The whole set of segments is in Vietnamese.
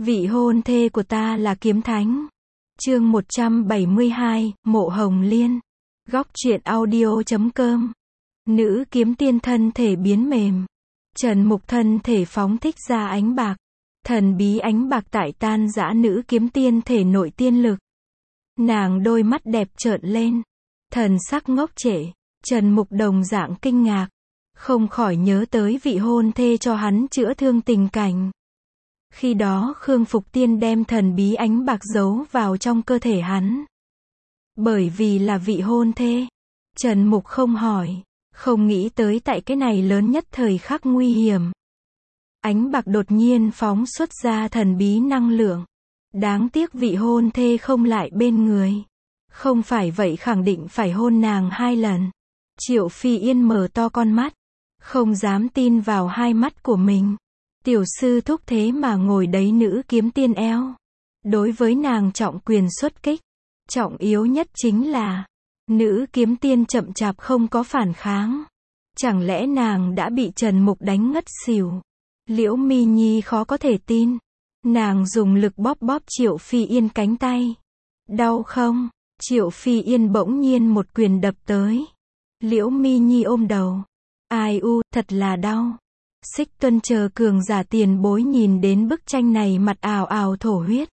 Vị hôn thê của ta là kiếm thánh. Chương 172, Mộ Hồng Liên. Góc truyện audio.com. Nữ kiếm tiên thân thể biến mềm. Trần Mục thân thể phóng thích ra ánh bạc. Thần bí ánh bạc tại tan rã nữ kiếm tiên thể nội tiên lực. Nàng đôi mắt đẹp trợn lên. Thần sắc ngốc trệ. Trần Mục đồng dạng kinh ngạc. Không khỏi nhớ tới vị hôn thê cho hắn chữa thương tình cảnh. Khi đó Khương Phục Tiên đem thần bí ánh bạc giấu vào trong cơ thể hắn. Bởi vì là vị hôn thê. Trần Mục không hỏi. Không nghĩ tới tại cái này lớn nhất thời khắc nguy hiểm. Ánh bạc đột nhiên phóng xuất ra thần bí năng lượng. Đáng tiếc vị hôn thê không lại bên người. Không phải vậy khẳng định phải hôn nàng 2 lần. Triệu Phi Yên mở to con mắt. Không dám tin vào hai mắt của mình. Tiểu sư thúc thế mà ngồi đấy nữ kiếm tiên eo. Đối với nàng trọng quyền xuất kích. Trọng yếu nhất chính là nữ kiếm tiên chậm chạp không có phản kháng. Chẳng lẽ nàng đã bị Trần Mục đánh ngất xỉu? Liễu Mi Nhi khó có thể tin. Nàng dùng lực bóp bóp Triệu Phi Yên cánh tay. Đau không? Triệu Phi Yên bỗng nhiên một quyền đập tới. Liễu Mi Nhi ôm đầu. Ai u, thật là đau. Xích Tuân chờ cường giả tiền bối nhìn đến bức tranh này mặt ào ào thổ huyết.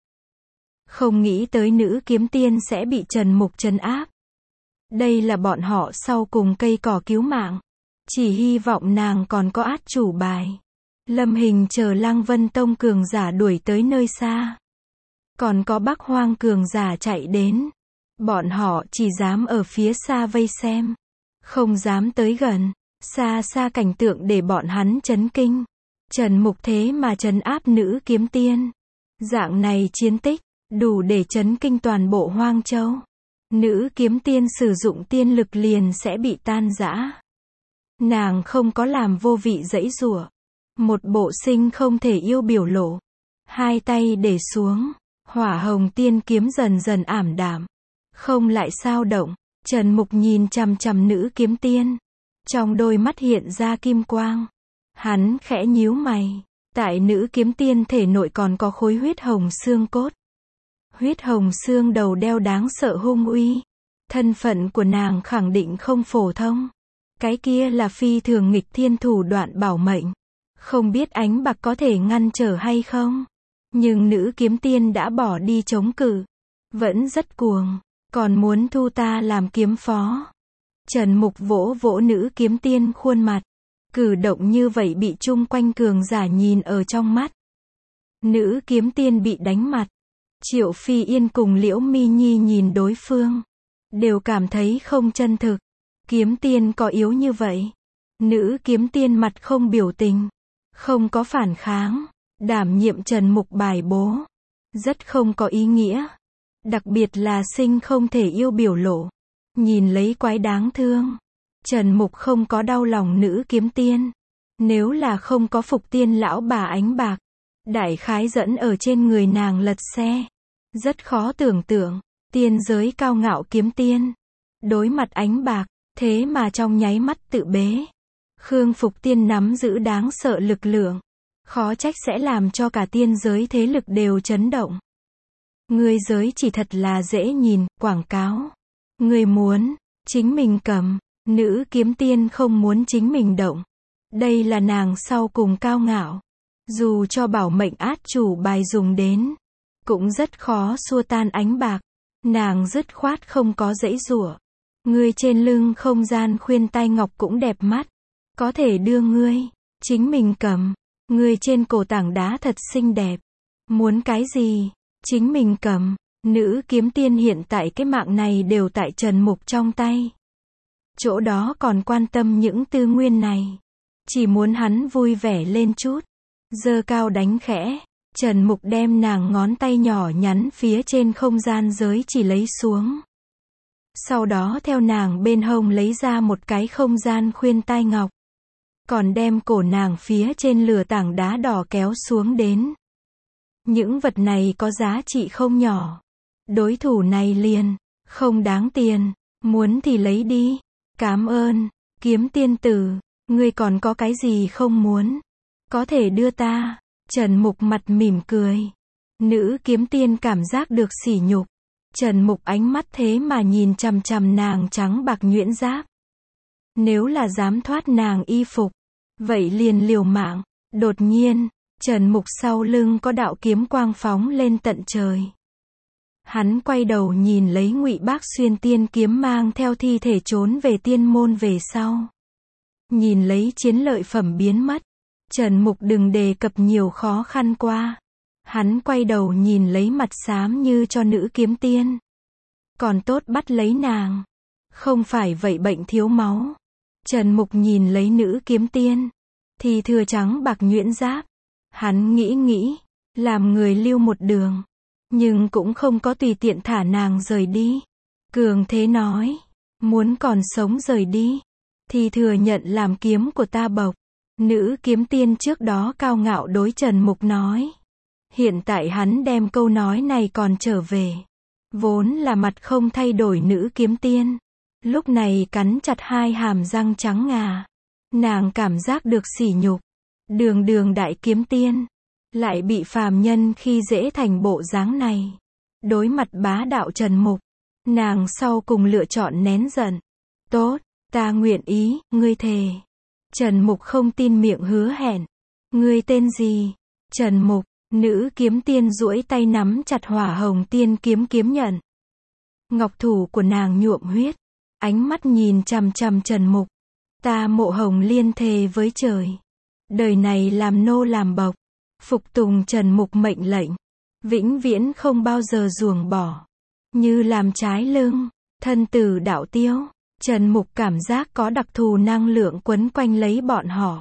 Không nghĩ tới nữ kiếm tiên sẽ bị Trần Mục trấn áp. Đây là bọn họ sau cùng cây cỏ cứu mạng. Chỉ hy vọng nàng còn có át chủ bài. Lâm Hình chờ Lăng Vân Tông cường giả đuổi tới nơi xa. Còn có Bắc Hoang cường giả chạy đến. Bọn họ chỉ dám ở phía xa vây xem. Không dám tới gần. Xa xa cảnh tượng để bọn hắn chấn kinh. Trần Mục thế mà trấn áp nữ kiếm tiên. Dạng này chiến tích, đủ để chấn kinh toàn bộ Hoang Châu. Nữ kiếm tiên sử dụng tiên lực liền sẽ bị tan rã. Nàng không có làm vô vị giãy giụa. Một bộ sinh không thể yêu biểu lộ. Hai tay để xuống. Hỏa hồng tiên kiếm dần dần ảm đạm. Không lại sao động. Trần Mục nhìn chằm chằm nữ kiếm tiên. Trong đôi mắt hiện ra kim quang. Hắn khẽ nhíu mày. Tại nữ kiếm tiên thể nội còn có khối huyết hồng xương cốt. Huyết hồng xương đầu đeo đáng sợ hung uy. Thân phận của nàng khẳng định không phổ thông. Cái kia là phi thường nghịch thiên thủ đoạn bảo mệnh. Không biết ánh bạc có thể ngăn trở hay không. Nhưng nữ kiếm tiên đã bỏ đi chống cự. Vẫn rất cuồng. Còn muốn thu ta làm kiếm phó. Trần Mục vỗ vỗ nữ kiếm tiên khuôn mặt. Cử động như vậy bị chung quanh cường giả nhìn ở trong mắt. Nữ kiếm tiên bị đánh mặt. Triệu Phi Yên cùng Liễu Mi Nhi nhìn đối phương. Đều cảm thấy không chân thực. Kiếm tiên có yếu như vậy. Nữ kiếm tiên mặt không biểu tình. Không có phản kháng. Đảm nhiệm Trần Mục bài bố. Rất không có ý nghĩa. Đặc biệt là sinh không thể yêu biểu lộ. Nhìn lấy quái đáng thương. Trần Mục không có đau lòng nữ kiếm tiên. Nếu là không có Phục Tiên lão bà ánh bạc. Đại khái dẫn ở trên người nàng lật xe. Rất khó tưởng tượng. Tiên giới cao ngạo kiếm tiên. Đối mặt ánh bạc. Thế mà trong nháy mắt tự bế. Khương Phục Tiên nắm giữ đáng sợ lực lượng. Khó trách sẽ làm cho cả tiên giới thế lực đều chấn động. Ngươi giới chỉ thật là dễ nhìn, quảng cáo. Ngươi muốn, chính mình cầm. Nữ kiếm tiên không muốn chính mình động. Đây là nàng sau cùng cao ngạo. Dù cho bảo mệnh át chủ bài dùng đến. Cũng rất khó xua tan ánh bạc. Nàng dứt khoát không có giãy giụa. Ngươi trên lưng không gian khuyên tai ngọc cũng đẹp mắt. Có thể đưa ngươi. Chính mình cầm. Ngươi trên cổ tảng đá thật xinh đẹp. Muốn cái gì? Chính mình cầm. Nữ kiếm tiên hiện tại cái mạng này đều tại Trần Mục trong tay. Chỗ đó còn quan tâm những tư nguyên này. Chỉ muốn hắn vui vẻ lên chút. Giơ cao đánh khẽ. Trần Mục đem nàng ngón tay nhỏ nhắn phía trên không gian giới chỉ lấy xuống. Sau đó theo nàng bên hông lấy ra một cái không gian khuyên tai ngọc. Còn đem cổ nàng phía trên lửa tảng đá đỏ kéo xuống đến. Những vật này có giá trị không nhỏ. Đối thủ này liền, không đáng tiền. Muốn thì lấy đi. Cảm ơn, kiếm tiên tử. Ngươi còn có cái gì không muốn? Có thể đưa ta. Trần Mục mặt mỉm cười. Nữ kiếm tiên cảm giác được sỉ nhục. Trần Mục ánh mắt thế mà nhìn chằm chằm nàng trắng bạc nhuyễn giáp. Nếu là dám thoát nàng y phục, vậy liền liều mạng. Đột nhiên, Trần Mục sau lưng có đạo kiếm quang phóng lên tận trời. Hắn quay đầu nhìn lấy Ngụy Bác Xuyên tiên kiếm mang theo thi thể trốn về tiên môn về sau. Nhìn lấy chiến lợi phẩm biến mất, Trần Mục đừng đề cập nhiều khó khăn qua. Hắn quay đầu nhìn lấy mặt xám như cho nữ kiếm tiên. Còn tốt bắt lấy nàng. Không phải vậy bệnh thiếu máu. Trần Mục nhìn lấy nữ kiếm tiên. Thì thừa trắng bạc nhuyễn giáp. Hắn nghĩ, làm người lưu một đường. Nhưng cũng không có tùy tiện thả nàng rời đi. Cường thế nói, muốn còn sống rời đi, thì thừa nhận làm kiếm của ta bộc. Nữ kiếm tiên trước đó cao ngạo đối Trần Mục nói. Hiện tại hắn đem câu nói này còn trở về. Vốn là mặt không thay đổi nữ kiếm tiên. Lúc này cắn chặt hai hàm răng trắng ngà. Nàng cảm giác được sỉ nhục. Đường đại kiếm tiên. Lại bị phàm nhân khi dễ thành bộ dáng này. Đối mặt bá đạo Trần Mục. Nàng sau cùng lựa chọn nén giận. Tốt, ta nguyện ý, ngươi thề. Trần Mục không tin miệng hứa hẹn. Ngươi tên gì? Trần Mục. Nữ kiếm tiên duỗi tay nắm chặt hỏa hồng tiên kiếm kiếm nhận. Ngọc thủ của nàng nhuộm huyết. Ánh mắt nhìn chằm chằm Trần Mục. Ta Mộ Hồng Liên thề với trời. Đời này làm nô làm bộc. Phục tùng Trần Mục mệnh lệnh. Vĩnh viễn không bao giờ ruồng bỏ. Như làm trái lưng. Thân tử đạo tiêu. Trần Mục cảm giác có đặc thù năng lượng quấn quanh lấy bọn họ.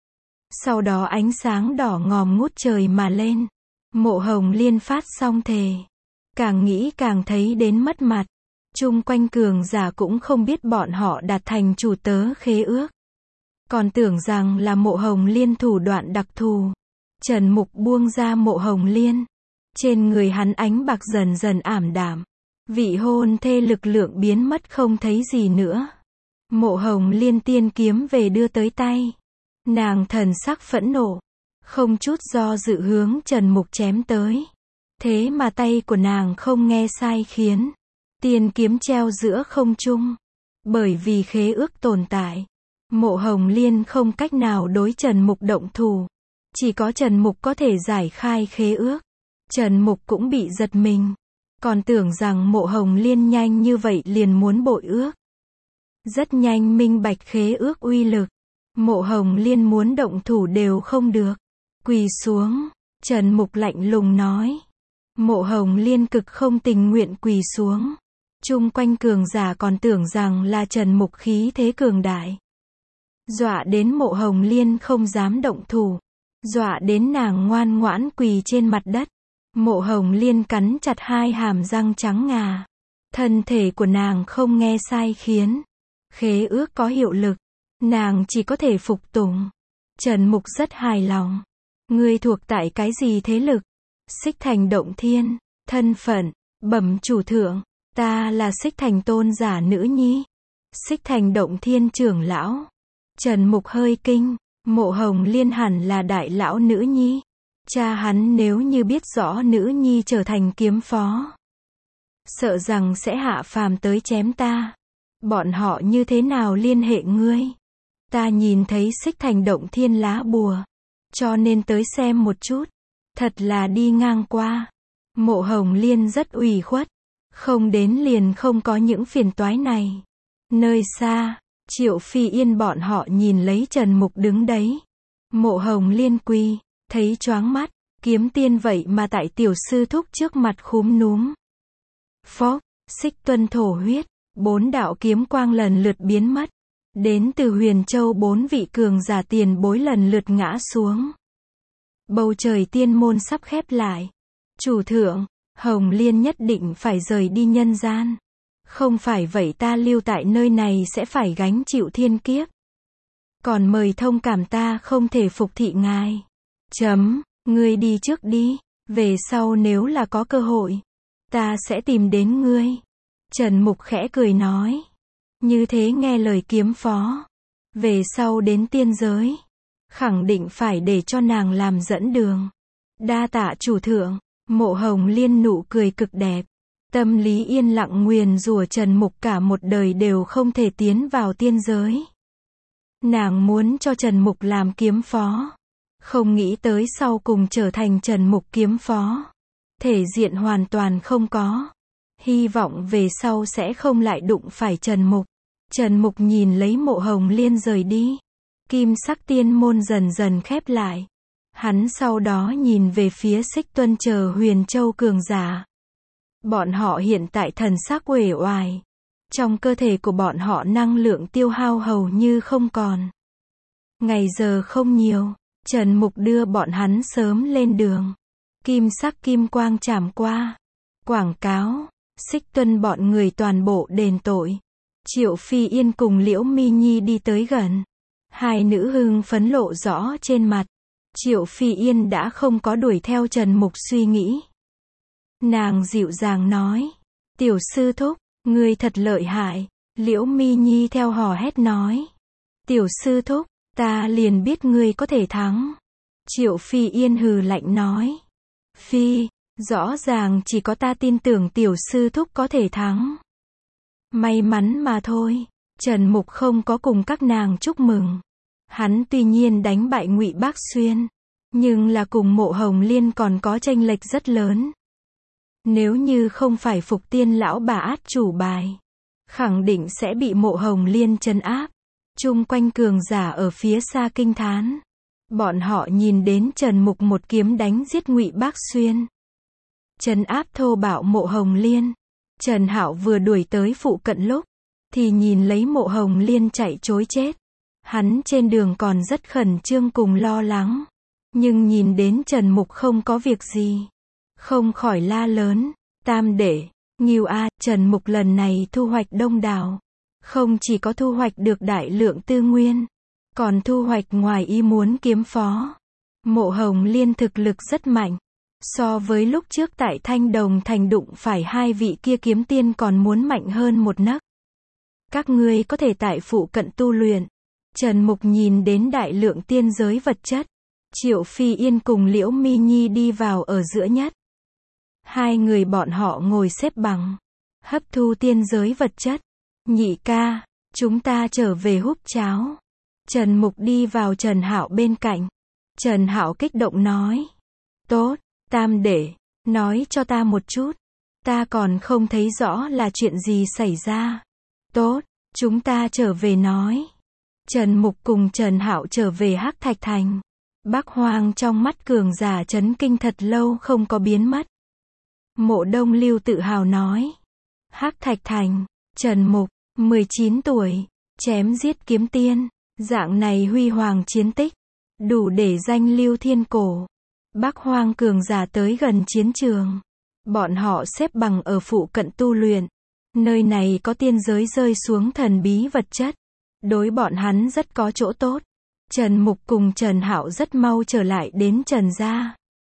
Sau đó ánh sáng đỏ ngòm ngút trời mà lên. Mộ Hồng Liên phát xong thề. Càng nghĩ càng thấy đến mất mặt. Chung quanh cường giả cũng không biết bọn họ đạt thành chủ tớ khế ước. Còn tưởng rằng là Mộ Hồng Liên thủ đoạn đặc thù. Trần Mục buông ra Mộ Hồng Liên. Trên người hắn ánh bạc dần dần ảm đạm. Vị hôn thê lực lượng biến mất không thấy gì nữa. Mộ Hồng Liên tiên kiếm về đưa tới tay. Nàng thần sắc phẫn nộ. Không chút do dự hướng Trần Mục chém tới. Thế mà tay của nàng không nghe sai khiến. Tiên kiếm treo giữa không trung. Bởi vì khế ước tồn tại. Mộ Hồng Liên không cách nào đối Trần Mục động thủ. Chỉ có Trần Mục có thể giải khai khế ước. Trần Mục cũng bị giật mình. Còn tưởng rằng Mộ Hồng Liên nhanh như vậy liền muốn bội ước. Rất nhanh minh bạch khế ước uy lực. Mộ Hồng Liên muốn động thủ đều không được. Quỳ xuống. Trần Mục lạnh lùng nói. Mộ Hồng Liên cực không tình nguyện quỳ xuống. Chung quanh cường giả còn tưởng rằng là Trần Mục khí thế cường đại. Dọa đến Mộ Hồng Liên không dám động thủ. Dọa đến nàng ngoan ngoãn quỳ trên mặt đất. Mộ Hồng Liên cắn chặt hai hàm răng trắng ngà. Thân thể của nàng không nghe sai khiến. Khế ước có hiệu lực. Nàng chỉ có thể phục tùng. Trần Mục rất hài lòng. Ngươi thuộc tại cái gì thế lực? Xích Thành Động Thiên. Thân phận. Bẩm chủ thượng. Ta là Xích Thành tôn giả nữ nhi. Xích Thành Động Thiên trưởng lão. Trần Mục hơi kinh. Mộ Hồng Liên hẳn là đại lão nữ nhi. Cha hắn nếu như biết rõ nữ nhi trở thành kiếm phó. Sợ rằng sẽ hạ phàm tới chém ta. Bọn họ như thế nào liên hệ ngươi? Ta nhìn thấy Xích Thành Động Thiên lá bùa. Cho nên tới xem một chút. Thật là đi ngang qua. Mộ Hồng Liên rất ủy khuất. Không đến liền không có những phiền toái này. Nơi xa, Triệu Phi Yên bọn họ nhìn lấy Trần Mục đứng đấy. Mộ Hồng Liên quỳ, thấy choáng mắt. Kiếm tiên vậy mà tại tiểu sư thúc trước mặt khúm núm. Phốc, xích tuân thổ huyết. 4 đạo kiếm quang lần lượt biến mất. Đến từ Huyền Châu 4 vị cường giả tiền bối lần lượt ngã xuống. Bầu trời tiên môn sắp khép lại. Chủ thượng, Hồng Liên nhất định phải rời đi nhân gian. Không phải vậy ta lưu tại nơi này sẽ phải gánh chịu thiên kiếp. Còn mời thông cảm ta không thể phục thị ngài. Ngươi đi trước đi. Về sau nếu là có cơ hội, ta sẽ tìm đến ngươi. Trần Mục khẽ cười nói. Như thế nghe lời kiếm phó. Về sau đến tiên giới. Khẳng định phải để cho nàng làm dẫn đường. Đa tạ chủ thượng. Mộ Hồng Liên nụ cười cực đẹp. Tâm lý yên lặng nguyền rủa Trần Mục cả một đời đều không thể tiến vào tiên giới. Nàng muốn cho Trần Mục làm kiếm phó. Không nghĩ tới sau cùng trở thành Trần Mục kiếm phó. Thể diện hoàn toàn không có. Hy vọng về sau sẽ không lại đụng phải Trần Mục. Trần Mục nhìn lấy Mộ Hồng Liên rời đi. Kim sắc tiên môn dần dần khép lại. Hắn sau đó nhìn về phía Xích Tuân chờ Huyền Châu cường giả. Bọn họ hiện tại thần sắc uể oải. Trong cơ thể của bọn họ năng lượng tiêu hao hầu như không còn. Ngày giờ không nhiều, Trần Mục đưa bọn hắn sớm lên đường. Kim sắc kim quang chảm qua. Quảng cáo, Xích Tuân bọn người toàn bộ đền tội. Triệu Phi Yên cùng Liễu Mi Nhi đi tới gần. Hai nữ hưng phấn lộ rõ trên mặt. Triệu Phi Yên đã không có đuổi theo Trần Mục suy nghĩ. Nàng dịu dàng nói. Tiểu sư thúc, ngươi thật lợi hại. Liễu Mi Nhi theo hò hét nói. Tiểu sư thúc, ta liền biết ngươi có thể thắng. Triệu Phi Yên hừ lạnh nói. Phi, rõ ràng chỉ có ta tin tưởng tiểu sư thúc có thể thắng. May mắn mà thôi. Trần Mục không có cùng các nàng chúc mừng. Hắn tuy nhiên đánh bại Ngụy Bác Xuyên, nhưng là cùng Mộ Hồng Liên còn có chênh lệch rất lớn. Nếu như không phải Phục Tiên lão bà át chủ bài, khẳng định sẽ bị Mộ Hồng Liên trấn áp. Chung quanh cường giả ở phía xa kinh thán. Bọn họ nhìn đến Trần Mục một kiếm đánh giết Ngụy Bác Xuyên, trấn áp thô bạo Mộ Hồng Liên. Trần Hạo vừa đuổi tới phụ cận lúc, thì nhìn lấy Mộ Hồng Liên chạy trối chết. Hắn trên đường còn rất khẩn trương cùng lo lắng. Nhưng nhìn đến Trần Mục không có việc gì, không khỏi la lớn. Tam đệ, Ngưu A, Trần Mục lần này thu hoạch đông đảo. Không chỉ có thu hoạch được đại lượng tư nguyên, còn thu hoạch ngoài ý muốn kiếm phó. Mộ Hồng Liên thực lực rất mạnh. So với lúc trước tại Thanh Đồng Thành đụng phải hai vị kia kiếm tiên còn muốn mạnh hơn một nấc. Các ngươi có thể tại phụ cận tu luyện. Trần Mục nhìn đến đại lượng tiên giới vật chất. Triệu Phi Yên cùng Liễu Mi Nhi đi vào ở giữa nhất. Hai người bọn họ ngồi xếp bằng, hấp thu tiên giới vật chất. Nhị ca, chúng ta trở về húp cháo. Trần Mục đi vào Trần Hạo bên cạnh. Trần Hạo kích động nói. Tốt, tam đệ, nói cho ta một chút. Ta còn không thấy rõ là chuyện gì xảy ra. Tốt, chúng ta trở về nói. Trần Mục cùng Trần Hạo trở về Hắc Thạch Thành. Bắc Hoang trong mắt cường giả chấn kinh thật lâu không có biến mất. Mộ Đông Lưu tự hào nói. Hắc Thạch Thành, Trần Mục, 19 tuổi, chém giết kiếm tiên. Dạng này huy hoàng chiến tích, đủ để danh lưu thiên cổ. Bắc Hoang cường giả tới gần chiến trường. Bọn họ xếp bằng ở phụ cận tu luyện. Nơi này có tiên giới rơi xuống thần bí vật chất. Đối bọn hắn rất có chỗ tốt. Trần Mục cùng Trần Hạo rất mau trở lại đến Trần gia.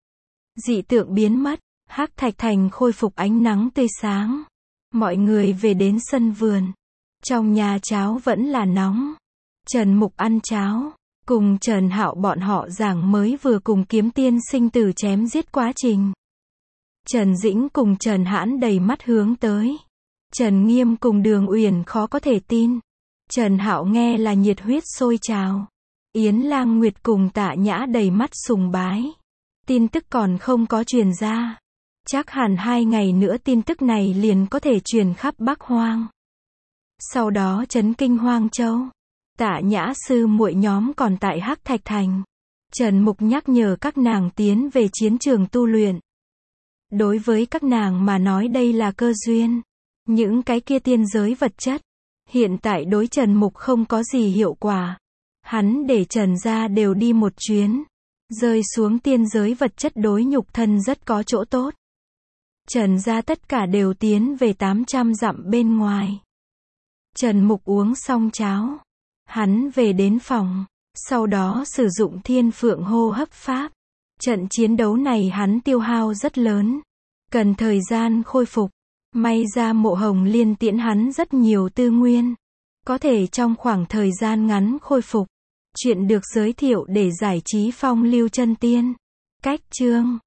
Dị tượng biến mất, Hắc Thạch Thành khôi phục ánh nắng tươi sáng. Mọi người về đến sân vườn. Trong nhà cháo vẫn là nóng. Trần Mục ăn cháo, cùng Trần Hạo bọn họ giảng mới vừa cùng kiếm tiên sinh tử chém giết quá trình. Trần Dĩnh cùng Trần Hãn đầy mắt hướng tới. Trần Nghiêm cùng Đường Uyển khó có thể tin. Trần Hạo nghe là nhiệt huyết sôi trào. Yến Lang Nguyệt cùng Tạ Nhã đầy mắt sùng bái. Tin tức còn không có truyền ra. Chắc hẳn 2 ngày nữa tin tức này liền có thể truyền khắp Bắc Hoang. Sau đó chấn kinh Hoang Châu. Tạ Nhã sư muội nhóm còn tại Hắc Thạch Thành. Trần Mục nhắc nhở các nàng tiến về chiến trường tu luyện. Đối với các nàng mà nói đây là cơ duyên. Những cái kia tiên giới vật chất, hiện tại đối Trần Mục không có gì hiệu quả. Hắn để Trần gia đều đi một chuyến. Rơi xuống tiên giới vật chất đối nhục thân rất có chỗ tốt. Trần gia tất cả đều tiến về 800 dặm bên ngoài. Trần Mục uống xong cháo. Hắn về đến phòng. Sau đó sử dụng Thiên Phượng hô hấp pháp. Trận chiến đấu này hắn tiêu hao rất lớn. Cần thời gian khôi phục. May ra Mộ Hồng Liên tiễn hắn rất nhiều tư nguyên. Có thể trong khoảng thời gian ngắn khôi phục. Chuyện được giới thiệu để giải trí phong lưu chân tiên. Cách chương